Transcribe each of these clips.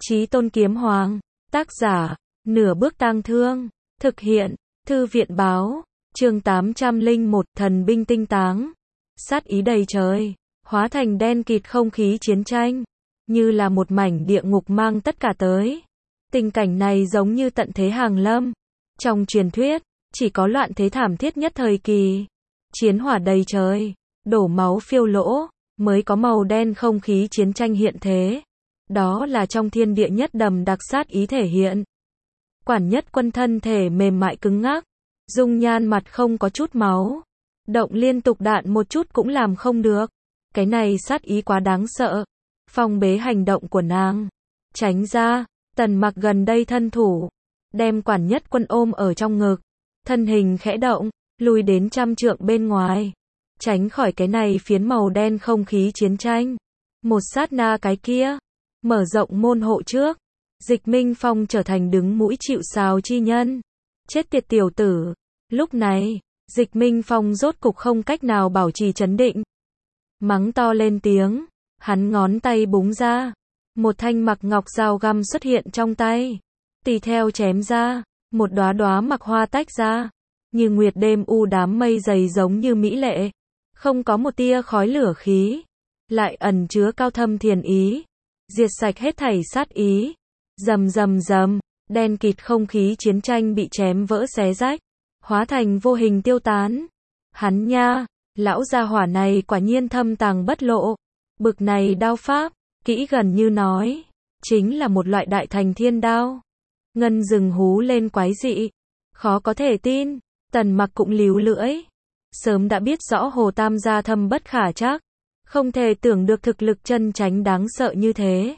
Chí Tôn Kiếm Hoàng, tác giả, Nửa Bước Tang Thương, thực hiện, Thư viện báo, chương 801, thần binh tinh táng. Sát ý đầy trời, hóa thành đen kịt không khí chiến tranh, như là một mảnh địa ngục mang tất cả tới. Tình cảnh này giống như tận thế hàng lâm. Trong truyền thuyết, chỉ có loạn thế thảm thiết nhất thời kỳ, chiến hỏa đầy trời, đổ máu phiêu lỗ, mới có màu đen không khí chiến tranh hiện thế. Đó là trong thiên địa nhất đầm đặc sát ý thể hiện. Quản Nhất Quân thân thể mềm mại cứng ngắc, dung nhan mặt không có chút máu, động liên tục đạn một chút cũng làm không được. Cái này sát ý quá đáng sợ. Phong bế hành động của nàng, tránh ra. Tần Mặc gần đây thân thủ, đem Quản Nhất Quân ôm ở trong ngực, thân hình khẽ động, lùi đến 100 trượng bên ngoài, tránh khỏi cái này phiến màu đen không khí chiến tranh. Một sát na cái kia, mở rộng môn hộ trước, Dịch Minh Phong trở thành đứng mũi chịu sào chi nhân. Chết tiệt tiểu tử. Lúc này, Dịch Minh Phong rốt cục không cách nào bảo trì trấn định, mắng to lên tiếng. Hắn ngón tay búng ra, một thanh mặc ngọc dao găm xuất hiện trong tay, tùy theo chém ra, một đóa đóa mặc hoa tách ra, như nguyệt đêm u đám mây dày giống như mỹ lệ, không có một tia khói lửa khí, lại ẩn chứa cao thâm thiền ý, diệt sạch hết thảy sát ý. Rầm rầm rầm, đen kịt không khí chiến tranh bị chém vỡ xé rách, hóa thành vô hình tiêu tán. Hắn nha, lão gia hỏa này quả nhiên thâm tàng bất lộ. Bực này đao pháp, kỹ gần như nói, chính là một loại đại thành thiên đao. Ngân rừng hú lên quái dị, khó có thể tin. Tần Mặc cũng líu lưỡi, sớm đã biết rõ Hồ Tam gia thâm bất khả trắc, không thể tưởng được thực lực chân chánh đáng sợ như thế.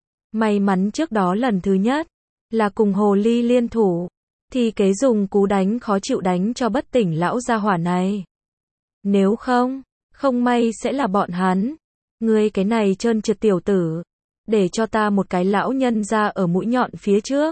May mắn trước đó lần thứ nhất là cùng Hồ Ly liên thủ, thì kế dùng cú đánh khó chịu đánh cho bất tỉnh lão gia hỏa này. Nếu không, không may sẽ là bọn hắn. Ngươi cái này trơn trượt tiểu tử, để cho ta một cái lão nhân ra ở mũi nhọn phía trước.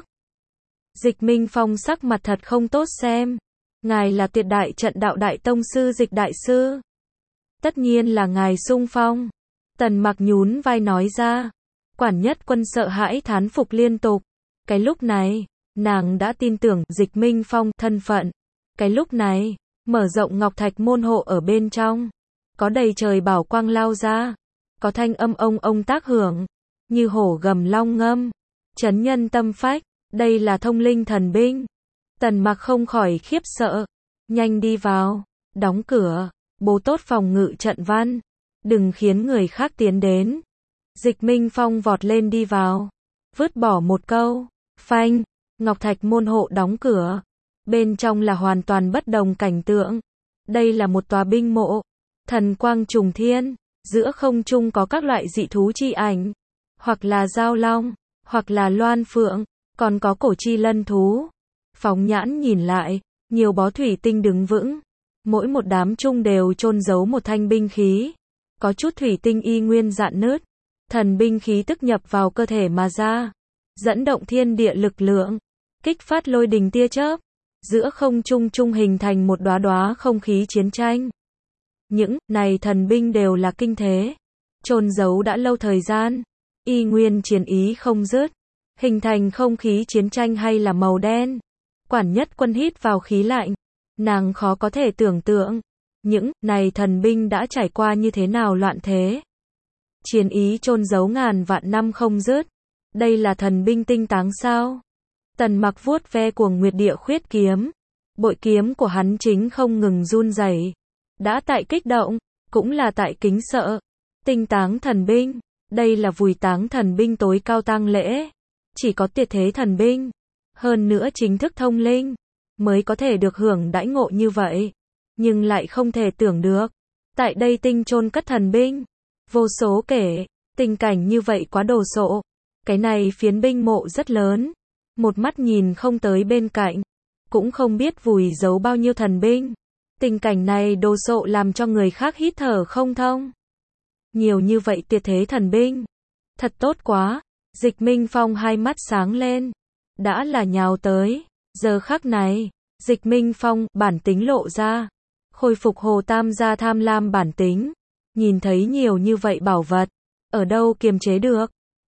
Dịch Minh Phong sắc mặt thật không tốt xem. Ngài là Tuyệt Đại Trận Đạo Đại Tông sư Dịch đại sư. Tất nhiên là ngài xung phong. Tần Mặc nhún vai nói ra. Quản Nhất Quân sợ hãi thán phục liên tục. Cái lúc này, nàng đã tin tưởng Dịch Minh Phong thân phận. Cái lúc này, mở rộng ngọc thạch môn hộ ở bên trong, có đầy trời bảo quang lao ra, có thanh âm ông tác hưởng, như hổ gầm long ngâm, chấn nhân tâm phách. Đây là thông linh thần binh. Tần Mặc không khỏi khiếp sợ, nhanh đi vào, đóng cửa, bố tốt phòng ngự trận văn, đừng khiến người khác tiến đến. Dịch Minh Phong vọt lên đi vào, vứt bỏ một câu, phanh, ngọc thạch môn hộ đóng cửa. Bên trong là hoàn toàn bất đồng cảnh tượng. Đây là một tòa binh mộ, thần quang trùng thiên, giữa không trung có các loại dị thú chi ảnh, hoặc là giao long, hoặc là loan phượng, còn có cổ chi lân thú. Phóng nhãn nhìn lại, nhiều bó thủy tinh đứng vững, mỗi một đám chung đều chôn giấu một thanh binh khí. Có chút thủy tinh y nguyên rạn nứt, thần binh khí tức nhập vào cơ thể mà ra, dẫn động thiên địa lực lượng, kích phát lôi đình tia chớp, giữa không trung trung hình thành một đóa đóa không khí chiến tranh. Những này thần binh đều là kinh thế, chôn giấu đã lâu thời gian, y nguyên chiến ý không dứt, hình thành không khí chiến tranh hay là màu đen. Quản Nhất Quân hít vào khí lạnh, nàng khó có thể tưởng tượng, những này thần binh đã trải qua như thế nào loạn thế. Chiến ý chôn giấu ngàn vạn năm không dứt, đây là thần binh tinh táng sao? Tần Mặc vuốt ve cuồng nguyệt địa khuyết kiếm, bội kiếm của hắn chính không ngừng run rẩy, đã tại kích động, cũng là tại kính sợ. Tinh táng thần binh, đây là vùi táng thần binh tối cao tang lễ, chỉ có tuyệt thế thần binh, hơn nữa chính thức thông linh, mới có thể được hưởng đãi ngộ như vậy. Nhưng lại không thể tưởng được, tại đây tinh chôn cất thần binh, vô số kể, tình cảnh như vậy quá đồ sộ. Cái này phiến binh mộ rất lớn, một mắt nhìn không tới bên cạnh, cũng không biết vùi giấu bao nhiêu thần binh. Tình cảnh này đồ sộ làm cho người khác hít thở không thông. Nhiều như vậy tuyệt thế thần binh, thật tốt quá. Dịch Minh Phong hai mắt sáng lên, đã là nhào tới. Giờ khắc này, Dịch Minh Phong bản tính lộ ra, khôi phục Hồ Tam gia tham lam bản tính, nhìn thấy nhiều như vậy bảo vật, ở đâu kiềm chế được,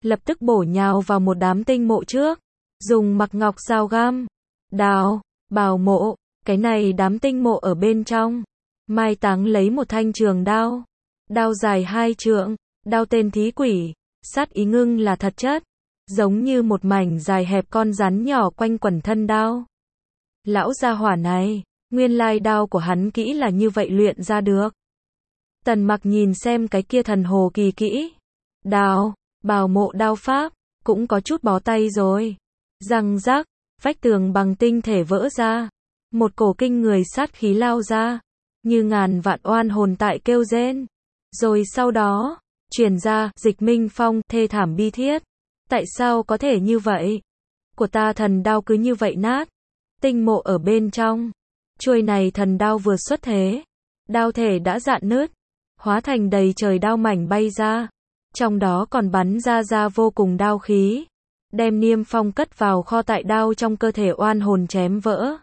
lập tức bổ nhào vào một đám tinh mộ trước, dùng mặc ngọc dao găm, đào, bào mộ, cái này đám tinh mộ ở bên trong, mai táng lấy một thanh trường đao, đao dài 2 trượng, đao tên thí quỷ, sát ý ngưng là thật chất, giống như một mảnh dài hẹp con rắn nhỏ quanh quẩn thân đao. Lão gia hỏa này, nguyên lai đao của hắn kỹ là như vậy luyện ra được. Tần Mặc nhìn xem cái kia thần hồ kỳ kỹ, đào, bào mộ đao pháp, cũng có chút bó tay rồi. Răng rác, vách tường bằng tinh thể vỡ ra, một cổ kinh người sát khí lao ra, như ngàn vạn oan hồn tại kêu rên. Rồi sau đó, truyền ra, Dịch Minh Phong, thê thảm bi thiết. Tại sao có thể như vậy? Của ta thần đao cứ như vậy nát. Tinh mộ ở bên trong. Chuôi này thần đao vừa xuất thế. Đao thể đã rạn nứt. Hóa thành đầy trời đao mảnh bay ra. Trong đó còn bắn ra vô cùng đao khí. Đem Niêm Phong cất vào kho tại đao trong cơ thể oan hồn chém vỡ.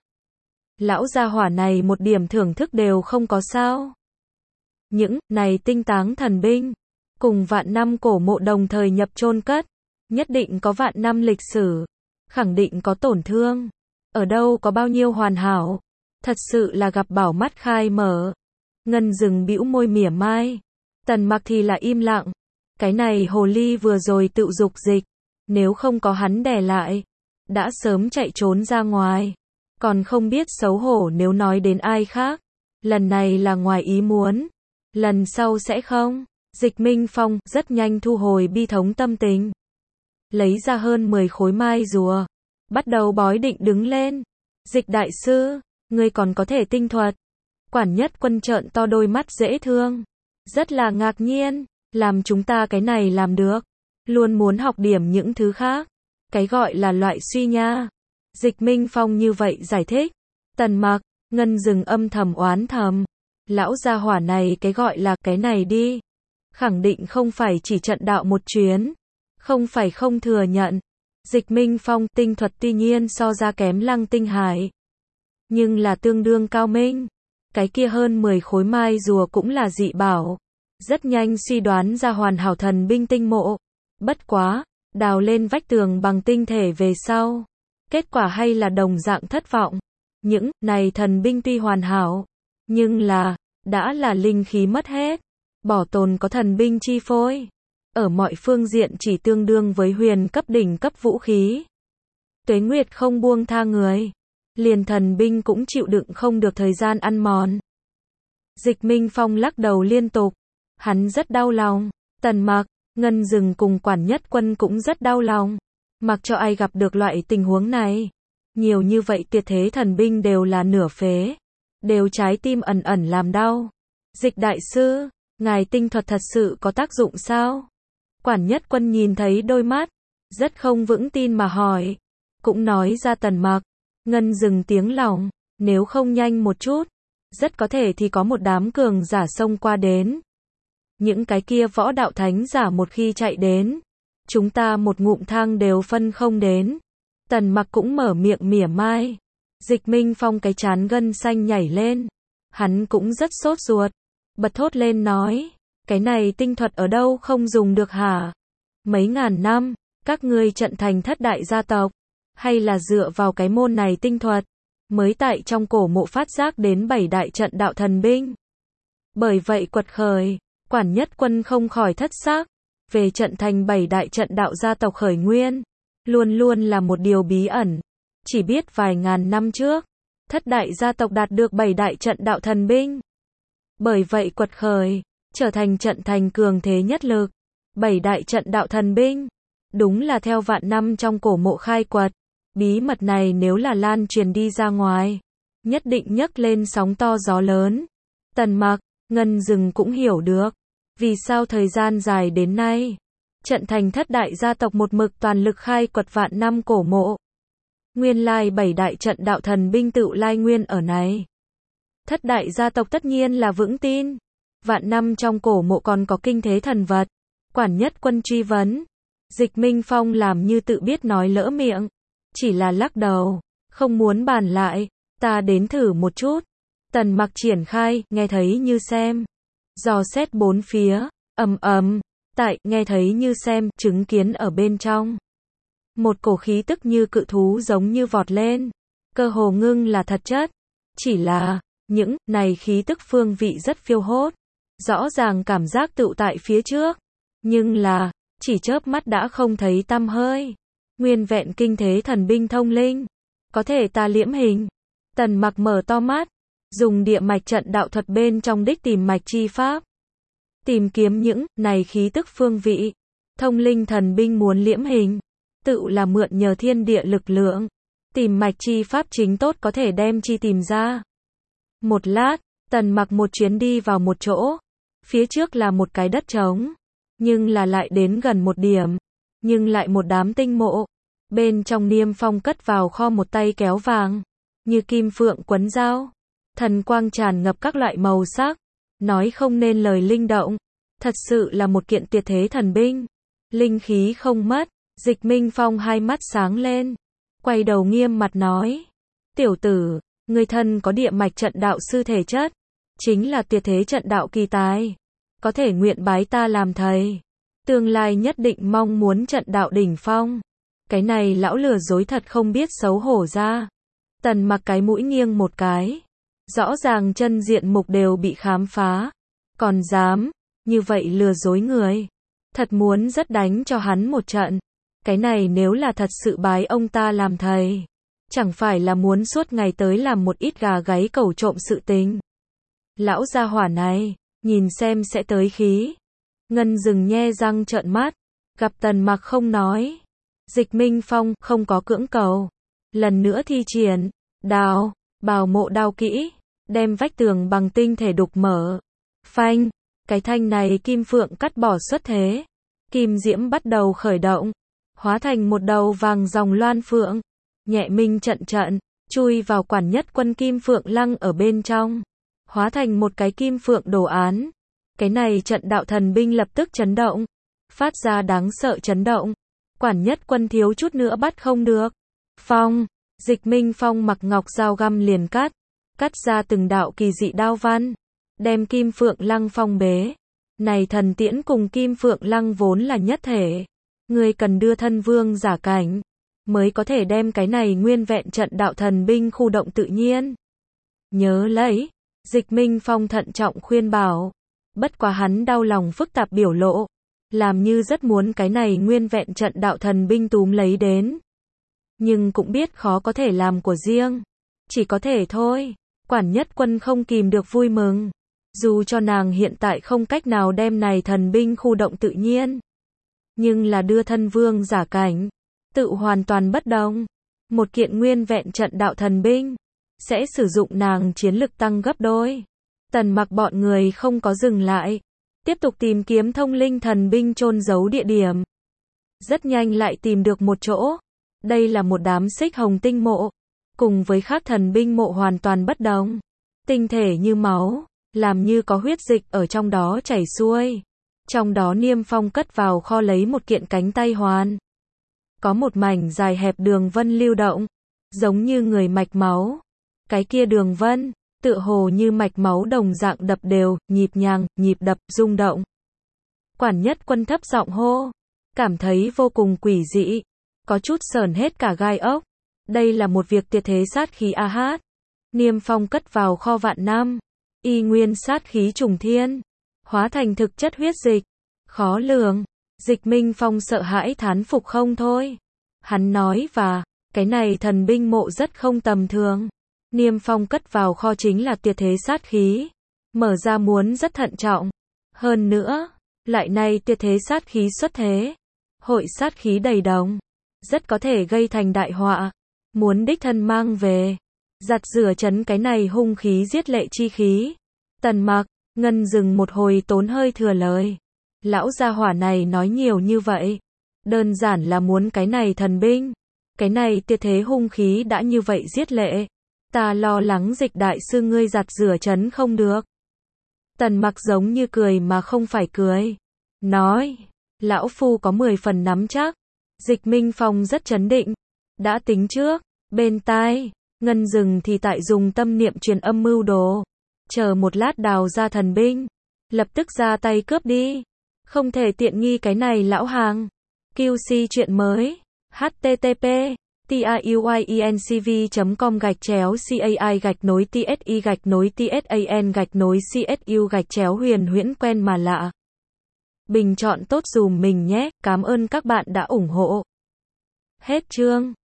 Lão gia hỏa này một điểm thưởng thức đều không có sao. Những này tinh táng thần binh, cùng vạn năm cổ mộ đồng thời nhập chôn cất, nhất định có vạn năm lịch sử, khẳng định có tổn thương, ở đâu có bao nhiêu hoàn hảo, thật sự là gặp bảo mắt khai mở. Ngân Dừng bĩu môi mỉa mai, Tần Mặc thì là im lặng, cái này hồ ly vừa rồi tự dục dịch, nếu không có hắn đè lại, đã sớm chạy trốn ra ngoài, còn không biết xấu hổ nếu nói đến ai khác, lần này là ngoài ý muốn, lần sau sẽ không. Dịch Minh Phong rất nhanh thu hồi bi thống tâm tình, lấy ra hơn 10 khối mai rùa, bắt đầu bói định đứng lên. Dịch đại sư, ngươi còn có thể tinh thuật? Quản Nhất Quân trợn to đôi mắt dễ thương, rất là ngạc nhiên, làm chúng ta cái này làm được, luôn muốn học điểm những thứ khác, cái gọi là loại suy nha. Dịch Minh Phong như vậy giải thích. Tần Mặc, Ngân Dừng âm thầm oán thầm, lão gia hỏa này cái gọi là cái này đi, khẳng định không phải chỉ trận đạo một chuyến, không phải không thừa nhận. Dịch Minh Phong tinh thuật tuy nhiên so ra kém Lăng Tinh Hải, nhưng là tương đương cao minh. Cái kia hơn 10 khối mai rùa cũng là dị bảo, rất nhanh suy đoán ra hoàn hảo thần binh tinh mộ. Bất quá, đào lên vách tường bằng tinh thể về sau, kết quả hay là đồng dạng thất vọng. Những này thần binh tuy hoàn hảo, nhưng là đã là linh khí mất hết, bảo tồn có thần binh chi phối, ở mọi phương diện chỉ tương đương với huyền cấp đỉnh cấp vũ khí. Tuế Nguyệt không buông tha người, liền thần binh cũng chịu đựng không được thời gian ăn mòn. Dịch Minh Phong lắc đầu liên tục, hắn rất đau lòng. Tần Mặc, Ngân Dừng cùng Quản Nhất Quân cũng rất đau lòng, mặc cho ai gặp được loại tình huống này, nhiều như vậy tuyệt thế thần binh đều là nửa phế, đều trái tim ẩn ẩn làm đau. Dịch đại sư, ngài tinh thuật thật sự có tác dụng sao? Quản Nhất Quân nhìn thấy đôi mắt, rất không vững tin mà hỏi, cũng nói ra. Tần Mặc, Ngân Dừng tiếng lòng, nếu không nhanh một chút, rất có thể thì có một đám cường giả xông qua đến. Những cái kia võ đạo thánh giả một khi chạy đến, chúng ta một ngụm thang đều phân không đến. Tần Mặc cũng mở miệng mỉa mai. Dịch Minh Phong cái trán gân xanh nhảy lên, hắn cũng rất sốt ruột, bật thốt lên nói, cái này tinh thuật ở đâu không dùng được hả? Mấy ngàn năm, các ngươi trận thành thất đại gia tộc, hay là dựa vào cái môn này tinh thuật, mới tại trong cổ mộ phát giác đến 7 đại trận đạo thần binh. Bởi vậy quật khởi, Quản Nhất Quân không khỏi thất xác, về trận thành 7 đại trận đạo gia tộc khởi nguyên, luôn luôn là một điều bí ẩn, chỉ biết vài ngàn năm trước, thất đại gia tộc đạt được 7 đại trận đạo thần binh. Bởi vậy quật khởi, trở thành trận thành cường thế nhất lực. 7 đại trận đạo thần binh, đúng là theo vạn năm trong cổ mộ khai quật. Bí mật này nếu là lan truyền đi ra ngoài, nhất định nhấc lên sóng to gió lớn. Tần Mặc, Ngân Dừng cũng hiểu được, vì sao thời gian dài đến nay, trận thành thất đại gia tộc một mực toàn lực khai quật vạn năm cổ mộ. Nguyên lai 7 đại trận đạo thần binh tự lai nguyên ở này. Thất đại gia tộc tất nhiên là vững tin, vạn năm trong cổ mộ còn có kinh thế thần vật. Quản Nhất Quân truy vấn, Dịch Minh Phong làm như tự biết nói lỡ miệng, chỉ là lắc đầu, không muốn bàn lại, ta đến thử một chút. Tần Mặc triển khai, nghe thấy như xem, dò xét bốn phía, ầm ầm, tại, nghe thấy như xem, chứng kiến ở bên trong. Một cổ khí tức như cự thú giống như vọt lên, cơ hồ ngưng là thật chất. Chỉ là, những này khí tức phương vị rất phiêu hốt, rõ ràng cảm giác tựu tại phía trước, nhưng là, chỉ chớp mắt đã không thấy tăm hơi. Nguyên vẹn kinh thế thần binh thông linh, có thể ta liễm hình. Tần Mặc mở to mắt, dùng địa mạch trận đạo thuật bên trong đích tìm mạch chi pháp, tìm kiếm những này khí tức phương vị. Thông linh thần binh muốn liễm hình, tự là mượn nhờ thiên địa lực lượng, tìm mạch chi pháp chính tốt có thể đem chi tìm ra. Một lát, Tần Mặc một chuyến đi vào một chỗ, phía trước là một cái đất trống, nhưng là lại đến gần một điểm, nhưng lại một đám tinh mộ. Bên trong Niêm Phong cất vào kho một tay kéo vàng, như kim phượng quấn dao, thần quang tràn ngập các loại màu sắc, nói không nên lời linh động, thật sự là một kiện tuyệt thế thần binh. Linh khí không mất, Dịch Minh Phong hai mắt sáng lên, quay đầu nghiêm mặt nói: "Tiểu tử, ngươi thân có địa mạch trận đạo sư thể chất, chính là tuyệt thế trận đạo kỳ tài, có thể nguyện bái ta làm thầy, tương lai nhất định mong muốn trận đạo đỉnh phong." Cái này lão lừa dối thật không biết xấu hổ ra. Tần Mặc cái mũi nghiêng một cái, rõ ràng chân diện mục đều bị khám phá, còn dám như vậy lừa dối người, thật muốn rất đánh cho hắn một trận. Cái này nếu là thật sự bái ông ta làm thầy, chẳng phải là muốn suốt ngày tới làm một ít gà gáy cẩu trộm sự tình. Lão gia hỏa này, nhìn xem sẽ tới khí. Ngân Dừng nhe răng trợn mắt, gặp Tần Mặc không nói. Dịch Minh Phong không có cưỡng cầu, lần nữa thi triển đào, bào mộ đao kỹ, đem vách tường bằng tinh thể đục mở. Phanh, cái thanh này kim phượng cắt bỏ xuất thế, kim diễm bắt đầu khởi động, hóa thành một đầu vàng dòng loan phượng, nhẹ minh trận trận, chui vào quản nhất quân kim phượng lăng ở bên trong, hóa thành một cái kim phượng đồ án. Cái này trận đạo thần binh lập tức chấn động, phát ra đáng sợ chấn động. Quản nhất quân thiếu chút nữa bắt không được. Phong, Dịch Minh Phong mặc ngọc dao găm liền cắt ra từng đạo kỳ dị đao văn, đem kim phượng lăng phong bế. Này thần tiễn cùng kim phượng lăng vốn là nhất thể, ngươi cần đưa thân vương giả cảnh, mới có thể đem cái này nguyên vẹn trận đạo thần binh khu động tự nhiên. Nhớ lấy, Dịch Minh Phong thận trọng khuyên bảo, bất quá hắn đau lòng phức tạp biểu lộ, làm như rất muốn cái này nguyên vẹn trận đạo thần binh túm lấy đến. Nhưng cũng biết khó có thể làm của riêng, chỉ có thể thôi. Quản nhất quân không kìm được vui mừng, dù cho nàng hiện tại không cách nào đem này thần binh khu động tự nhiên, nhưng là đưa thân vương giả cảnh, tự hoàn toàn bất đồng. Một kiện nguyên vẹn trận đạo thần binh, sẽ sử dụng nàng chiến lực tăng gấp đôi. Tần Mặc bọn người không có dừng lại, tiếp tục tìm kiếm thông linh thần binh chôn giấu địa điểm. Rất nhanh lại tìm được một chỗ. Đây là một đám xích hồng tinh mộ, cùng với khác thần binh mộ hoàn toàn bất đồng. Tinh thể như máu, làm như có huyết dịch ở trong đó chảy xuôi. Trong đó Niêm Phong cất vào kho lấy một kiện cánh tay hoàn. Có một mảnh dài hẹp đường vân lưu động, giống như người mạch máu. Cái kia đường vân, tựa hồ như mạch máu đồng dạng đập đều, nhịp nhàng, nhịp đập, rung động. Quản nhất quân thấp giọng hô, cảm thấy vô cùng quỷ dị, có chút sởn hết cả gai ốc. Đây là một việc tuyệt thế sát khí a hát. Niêm Phong cất vào kho vạn năm, y nguyên sát khí trùng thiên, hóa thành thực chất huyết dịch, khó lường. Dịch Minh Phong sợ hãi thán phục không thôi. Hắn nói và, cái này thần binh mộ rất không tầm thường. Niêm Phong cất vào kho chính là tuyệt thế sát khí, mở ra muốn rất thận trọng. Hơn nữa, lại nay tuyệt thế sát khí xuất thế, hội sát khí đầy đồng, rất có thể gây thành đại họa. Muốn đích thân mang về, giặt rửa chấn cái này hung khí giết lệ chi khí. Tần Mặc, Ngân Dừng một hồi tốn hơi thừa lời. Lão gia hỏa này nói nhiều như vậy, đơn giản là muốn cái này thần binh, cái này tuyệt thế hung khí đã như vậy giết lệ. Ta lo lắng Dịch đại sư ngươi giặt rửa chấn không được. Tần Mặc giống như cười mà không phải cười, nói, lão phu có 10 phần nắm chắc. Dịch Minh Phong rất chấn định, đã tính trước. Bên tai, Ngân Dừng thì tại dùng tâm niệm truyền âm mưu đồ, chờ một lát đào ra thần binh, lập tức ra tay cướp đi. Không thể tiện nghi cái này lão hàng. QC chuyện mới. http tayuincv.com/cai-tsi-tsan-csu Huyền Huyễn quen mà lạ. Bình chọn tốt dùm mình nhé, cảm ơn các bạn đã ủng hộ. Hết chương.